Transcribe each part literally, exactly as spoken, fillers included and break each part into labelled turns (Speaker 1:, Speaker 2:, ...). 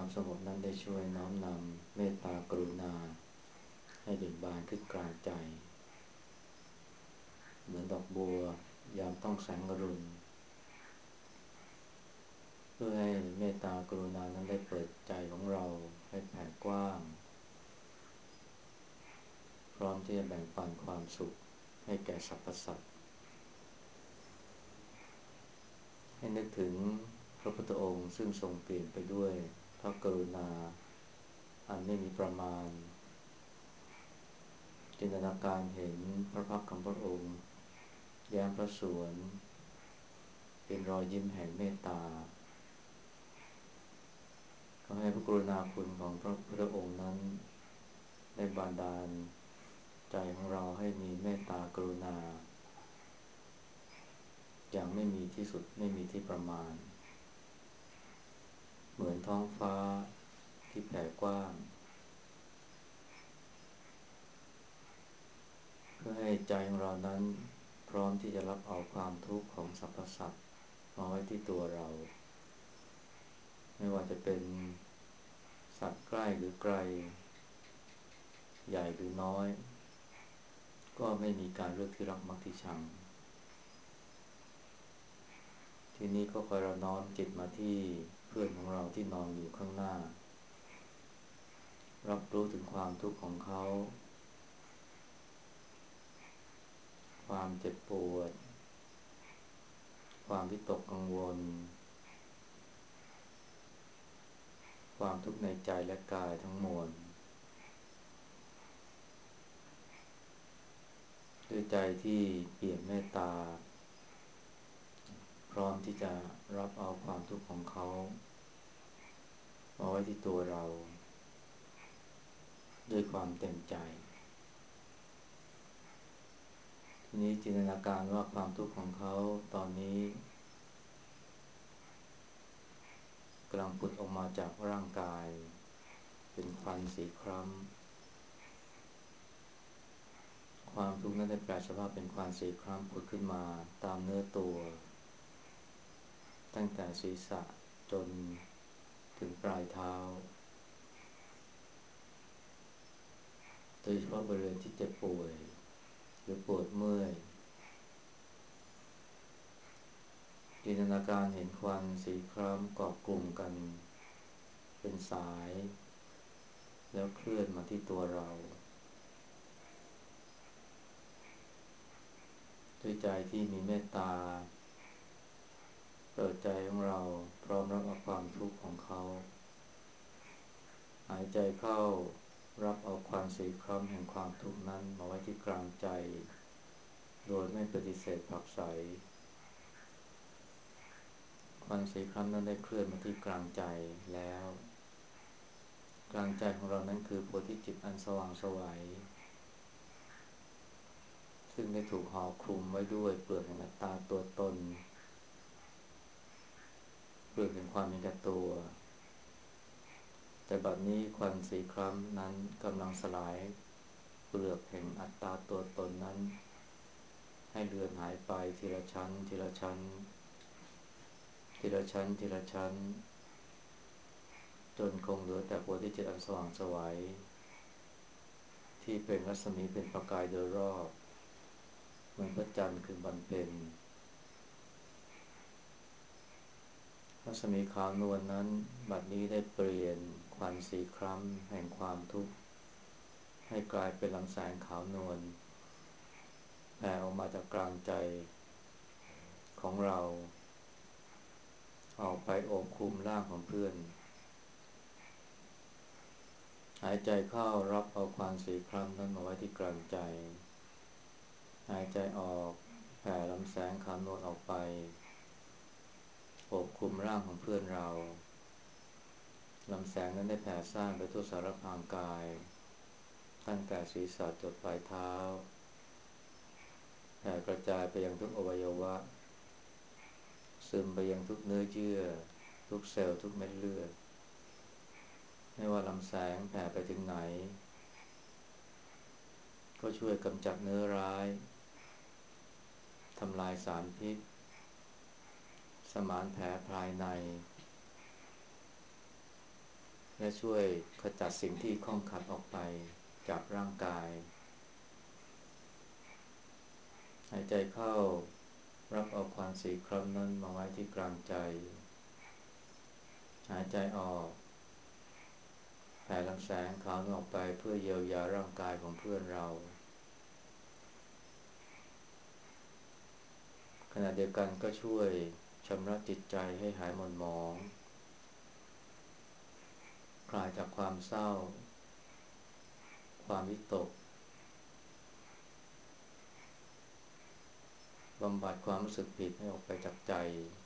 Speaker 1: ความสงบนั้นได้ช่วยน้อมนำเมตตากรุณาให้เบ่งบานขึ้นกลางใจเหมือนดอกบัวยามต้องแสงอรุณเพื่อให้เมตตากรุณานั้นได้เปิดใจของเราให้แผ่กว้างพร้อมที่จะแบ่งปันความสุขให้แก่สรรพสัตว์ให้นึกถึงพระพุทธองค์ซึ่งทรงเปลี่ยนไปด้วยพระกรุณาอันไม่มีประมาณจินตนาการเห็นพระพักตร์ของพระองค์แย้มพระสวนเป็นรอยยิ้มแห่งเมตตาขอให้พระกรุณาคุณของพระพุทธองค์นั้นได้บานดาลใจของเราให้มีเมตตากรุณาอย่างไม่มีที่สุดไม่มีที่ประมาณเหมือนท้องฟ้าที่แผ่กว้างเพื่อให้ใจของเรานั้นพร้อมที่จะรับเอาความทุกข์ของสรรพสัตว์มาไว้ที่ตัวเราไม่ว่าจะเป็นสัตว์ใกล้หรือไกลใหญ่หรือน้อยก็ไม่มีการเลือกที่รักมักที่ชังทีนี้ก็คอยเราน้อมจิตมาที่เพื่อนของเราที่นอนอยู่ข้างหน้ารับรู้ถึงความทุกข์ของเขาความเจ็บปวดความวิตกกังวลความทุกข์ในใจและกายทั้งมวลด้วยใจที่เปี่ยมเมตตาพร้อมที่จะรับเอาความทุกข์ของเขามาไว้ที่ตัวเราด้วยความเต็มใจทีนี้จินตนาการว่าความทุกข์ของเขาตอนนี้กำลังผุดออกมาจากร่างกายเป็นควันสีคล้ำความทุกข์นั้นได้แปลสภาพเป็นควันสีคล้ำผุดขึ้นมาตามเนื้อตัวตั้งแต่ศีรษะจนถึงปลายเท้าโดยเฉพาะบริเวณที่เจ็บป่วยหรือปวดเมื่อยจินตนาการเห็นควันสีคล้ำเกาะกลุ่มกันเป็นสายแล้วเคลื่อนมาที่ตัวเราด้วยใจที่มีเมตตาเปิดใจของเราพร้อมรับเอาความทุกข์ของเขาหายใจเข้ารับเอาควันสีคล้ำแห่งความทุกข์นั้นมาไว้ที่กลางใจโดยไม่ปฏิเสธผลักไสควันสีคล้ำนั้นได้เคลื่อนมาที่กลางใจแล้วกลางใจของเรานั้นคือโพธิจิตอันสว่างไสวซึ่งได้ถูกห่อคลุมไว้ด้วยเปลือกแห่งอัตตาตัวตนเปลือกแห่งความมีแก่ตัวแต่บัดนี้ควันสีคล้ำนั้นกำลังสลายเปลือกแห่งอัตตาตัวตนนั้นให้เลือนหายไปทีละชั้นทีละชั้นทีละชั้นทีละชั้นจนคงเหลือแต่โพธิจิตอันสว่างไสวที่เป็นรัศมีเป็นประกายโดยรอบเหมือนพระจันทร์คืนวันเพ็ญรัศมีขาวนวลนั้นบัดนี้ได้เปลี่ยนควันสีคล้ำแห่งความทุกข์ให้กลายเป็นลำแสงขาวนวลแผ่ออกมาจากกลางใจของเราออกไปโอบคลุมร่างของเพื่อนหายใจเข้ารับเอาควันสีคล้ำนั้นมาไว้ที่กลางใจหายใจออกแผ่ลำแสงขาวนวลออกไปโอบคลุมร่างของเพื่อนเราลำแสงนั้นได้แผ่ซ่านไปทั่วสารพางกายตั้งแต่ศีรษะจดปลายเท้าแผ่กระจายไปยังทุกอวัยวะซึมไปยังทุกเนื้อเยื่อทุกเซลล์ทุกเม็ดเลือดไม่ว่าลำแสงแผ่ไปถึงไหนก็ช่วยกำจัดเนื้อร้ายทำลายสารพิษสมานแผลภายในและช่วยขจัดสิ่งที่ข้องขัดออกไปจากร่างกายหายใจเข้ารับเอาควันสีครั้งนั้นมาไว้ที่กลางใจหายใจออกแผ่ลำแสงขาวออกไปเพื่อเยียวยาร่างกายของเพื่อนเราขณะเดียวกันก็ช่วยชำระจิตใจให้หายหม่นหมองคลายจากความเศร้าความวิตกบำบัดความรู้สึกผิดให้ออกไปจากใจ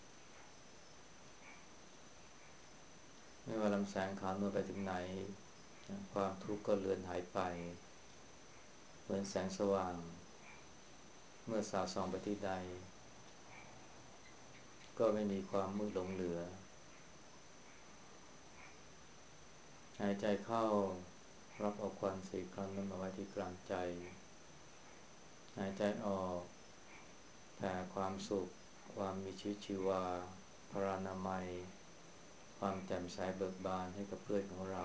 Speaker 1: ไม่ว่าลำแสงขาวนวลไปถึงไหนความทุกข์ก็เลือนหายไปเหมือนแสงสว่างเมื่อสาดส่องไปที่ใดก็ไม่มีความมืดหลงเหลือหายใจเข้ารับเอาควันสีครั้งนั้นมาไว้ที่กลางใจหายใจออกแผ่ความสุขความมีชีวิตชีวาพรานามัยความแจ่มใสเบิกบานให้กับเพื่อนของเรา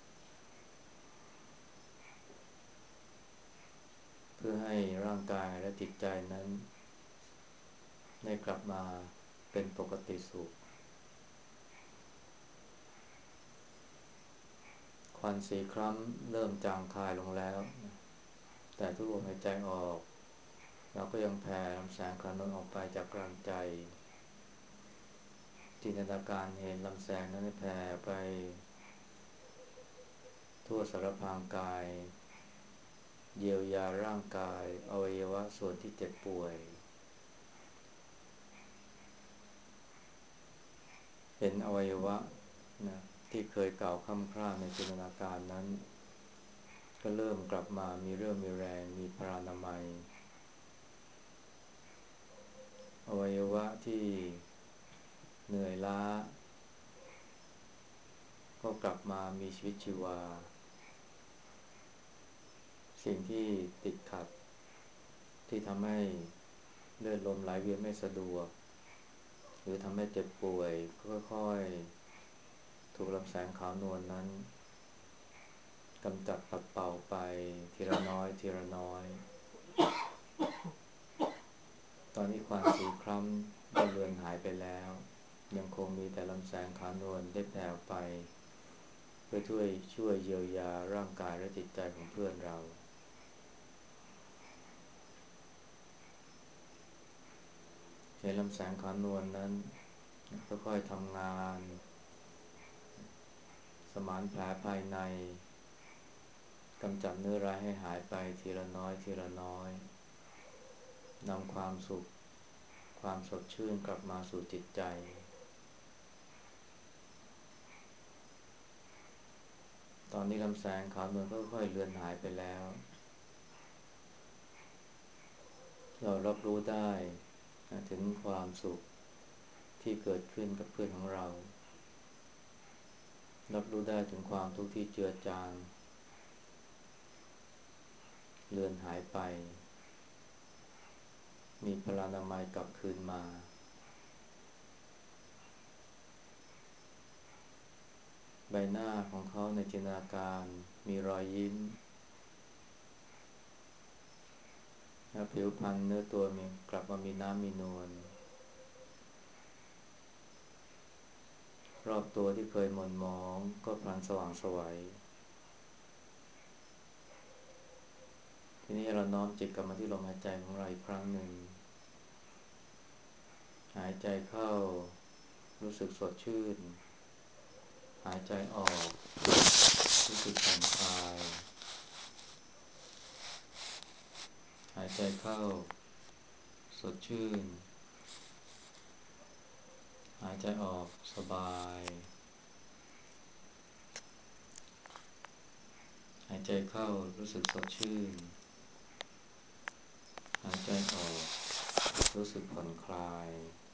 Speaker 1: เพื่อให้ร่างกายและจิตใจนั้นได้กลับมาเป็นปกติสุขควันสีครั้งเริ่มจางคายลงแล้วแต่ทุกลมหายใจออกเราก็ยังแผ่ลำแสงขาวนั้นออกไปจากกลางใจจินตนาการเห็นลำแสงนั้นแผ่ไปทั่วสารพรางกายเยียวยาร่างกายอวัยวะส่วนที่เจ็บป่วยเห็นอวัยวะนะที่เคยเก่าค่ำคร่าในจินตนาการนั้นก็เริ่มกลับมามีเรี่ยวมีแรงมีพลานามัยอวัยวะที่เหนื่อยล้าก็กลับมามีชีวิตชีวาสิ่งที่ติดขัดที่ทำให้เลือดลมไหลเวียนไม่สะดวกหรือทำให้เจ็บป่วยค่อยๆถูกลำแสงขาวนวลนั้นกำจัดปัดเป่าไปทีละน้อยทีละน้อยตอนนี้ควันสีคล้ำได้เลือนหายไปแล้วยังคงมีแต่ลำแสงขาวนวลได้แผ่ออกไปเพื่อช่วยช่วยเยียวยาร่างกายและจิตใจของเพื่อนเราเห็นลำแสงขาวนวลนั้นค่อยๆทำงานสมานแผลภายในกำจัดเนื้อร้ายให้หายไปทีละน้อยทีละน้อยนำความสุขความสดชื่นกลับมาสู่จิตใจตอนนี้ลำแสงขาวนวลค่อยๆเลือนหายไปแล้วเรารับรู้ได้ถึงความสุขที่เกิดขึ้นกับเพื่อนของเรารับรู้ได้ถึงความทุกข์ที่เจือจางเลือนหายไปมีพลานามัยกลับคืนมาใบหน้าของเขาในจินตนาการมีรอยยิ้มและผิวพรรณเนื้อตัวมีกลับมามีน้ำมีนวลรอบตัวที่เคยหม่นหมองก็พลันสว่างไสวทีนี้เราน้อมจิตกลับมาที่ลมหายใจของเราอีกครั้งหนึ่งหายใจเข้ารู้สึกสดชื่นหายใจออกรู้สึกผ่อนคลายหายใจเข้าสดชื่นหายใจออกสบายหายใจเข้ารู้สึกสดชื่นหายใจออกรู้สึกผ่อนคลาย